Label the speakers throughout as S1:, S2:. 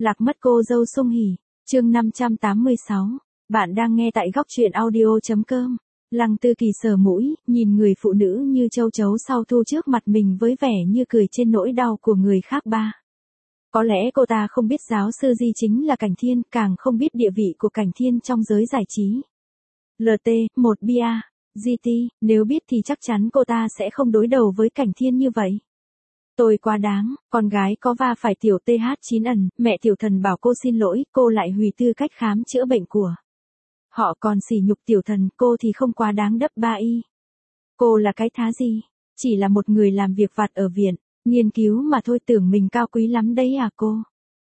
S1: Lạc mất cô dâu Sung Hỉ, chương 586. Bạn đang nghe tại góc truyện audio.com. Lăng Tư Kỳ sờ mũi, nhìn người phụ nữ như châu chấu sau thu trước mặt mình với vẻ như cười trên nỗi đau của người khác ba. Có lẽ cô ta không biết giáo sư Di chính là Cảnh Thiên, càng không biết địa vị của Cảnh Thiên trong giới giải trí. LT, 1 bia, GT, nếu biết thì chắc chắn cô ta sẽ không đối đầu với Cảnh Thiên như vậy. Tôi quá đáng, con gái có va phải tiểu TH9 ẩn, mẹ tiểu thần bảo cô xin lỗi, cô lại hủy tư cách khám chữa bệnh của họ, còn sỉ nhục tiểu thần, cô thì không quá đáng đắp ba y. Cô là cái thá gì? Chỉ là một người làm việc vặt ở viện, nghiên cứu mà thôi, tưởng mình cao quý lắm đấy à cô?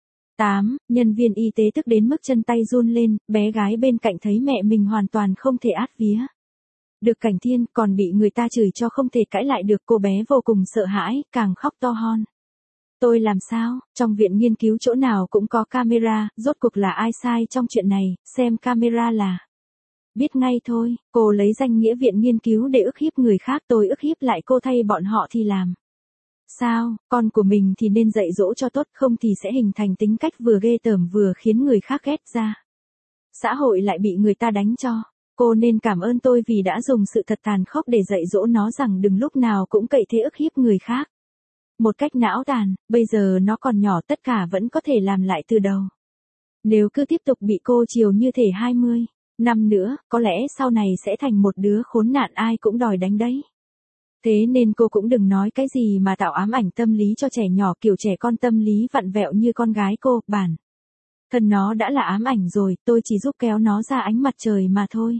S1: 8. Nhân viên y tế tức đến mức chân tay run lên, bé gái bên cạnh thấy mẹ mình hoàn toàn không thể át vía được Cảnh Thiên, còn bị người ta chửi cho không thể cãi lại được, cô bé vô cùng sợ hãi, càng khóc to hon. Tôi làm sao? Trong viện nghiên cứu chỗ nào cũng có camera, rốt cuộc là ai sai trong chuyện này, xem camera là biết ngay thôi. Cô lấy danh nghĩa viện nghiên cứu để ức hiếp người khác, tôi ức hiếp lại cô thay bọn họ thì làm sao? Con của mình thì nên dạy dỗ cho tốt, không thì sẽ hình thành tính cách vừa ghê tởm vừa khiến người khác ghét ra. Xã hội lại bị người ta đánh cho. Cô nên cảm ơn tôi vì đã dùng sự thật tàn khốc để dạy dỗ nó rằng đừng lúc nào cũng cậy thế ức hiếp người khác. Một cách não tàn, bây giờ nó còn nhỏ, tất cả vẫn có thể làm lại từ đầu. Nếu cứ tiếp tục bị cô chiều như thể 20 năm nữa, có lẽ sau này sẽ thành một đứa khốn nạn ai cũng đòi đánh đấy. Thế nên cô cũng đừng nói cái gì mà tạo ám ảnh tâm lý cho trẻ nhỏ, kiểu trẻ con tâm lý vặn vẹo như con gái cô, bản thân nó đã là ám ảnh rồi, tôi chỉ giúp kéo nó ra ánh mặt trời mà thôi.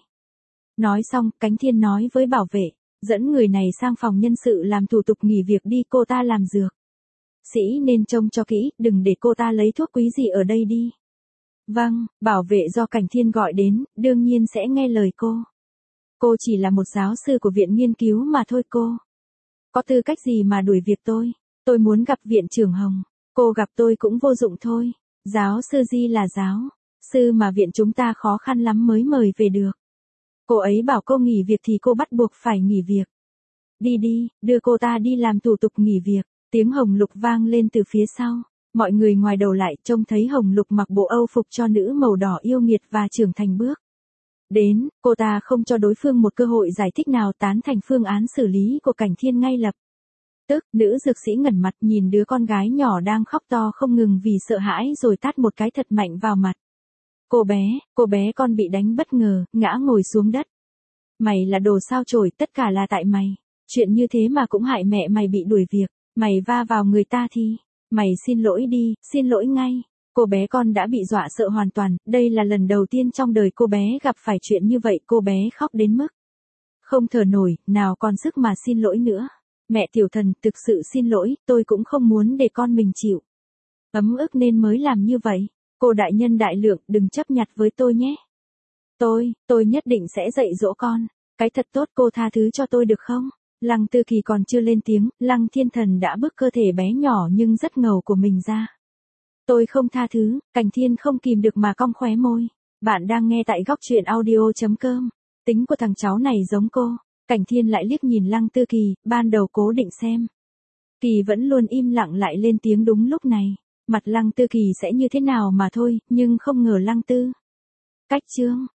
S1: Nói xong, Cảnh Thiên nói với bảo vệ, dẫn người này sang phòng nhân sự làm thủ tục nghỉ việc đi, cô ta làm dược sĩ nên trông cho kỹ, đừng để cô ta lấy thuốc quý gì ở đây đi. Vâng, bảo vệ do Cảnh Thiên gọi đến, đương nhiên sẽ nghe lời cô. Cô chỉ là một giáo sư của viện nghiên cứu mà thôi, cô có tư cách gì mà đuổi việc tôi? Tôi muốn gặp viện trưởng Hồng, cô gặp tôi cũng vô dụng thôi. Giáo sư Di là giáo sư mà viện chúng ta khó khăn lắm mới mời về được. Cô ấy bảo cô nghỉ việc thì cô bắt buộc phải nghỉ việc. Đi đi, đưa cô ta đi làm thủ tục nghỉ việc. Tiếng Hồng Lục vang lên từ phía sau. Mọi người ngoài đầu lại trông thấy Hồng Lục mặc bộ âu phục cho nữ màu đỏ yêu nghiệt và trưởng thành bước đến, cô ta không cho đối phương một cơ hội giải thích nào, tán thành phương án xử lý của Cảnh Thiên ngay lập tức. Nữ dược sĩ ngẩn mặt nhìn đứa con gái nhỏ đang khóc to không ngừng vì sợ hãi rồi tát một cái thật mạnh vào mặt cô bé con bị đánh bất ngờ, ngã ngồi xuống đất. Mày là đồ sao chổi, tất cả là tại mày. Chuyện như thế mà cũng hại mẹ mày bị đuổi việc, mày va vào người ta thì, mày xin lỗi đi, xin lỗi ngay. Cô bé con đã bị dọa sợ hoàn toàn, đây là lần đầu tiên trong đời cô bé gặp phải chuyện như vậy, cô bé khóc đến mức không thở nổi, nào còn sức mà xin lỗi nữa. Mẹ tiểu thần, thực sự xin lỗi, tôi cũng không muốn để con mình chịu ấm ức nên mới làm như vậy. Cô đại nhân đại lượng, đừng chấp nhặt với tôi nhé. Tôi nhất định sẽ dạy dỗ con cái thật tốt, cô tha thứ cho tôi được không? Lăng Tư Kỳ còn chưa lên tiếng, Lăng Thiên Thần đã bước cơ thể bé nhỏ nhưng rất ngầu của mình ra. Tôi không tha thứ. Cảnh Thiên không kìm được mà cong khóe môi. Bạn đang nghe tại góc truyện audio.com. Tính của thằng cháu này giống cô. Cảnh Thiên lại liếc nhìn Lăng Tư Kỳ, ban đầu cố định xem Kỳ vẫn luôn im lặng lại lên tiếng đúng lúc này. Mặt Lăng Tư Kỳ sẽ như thế nào mà thôi, nhưng không ngờ Lăng Tư cách Trương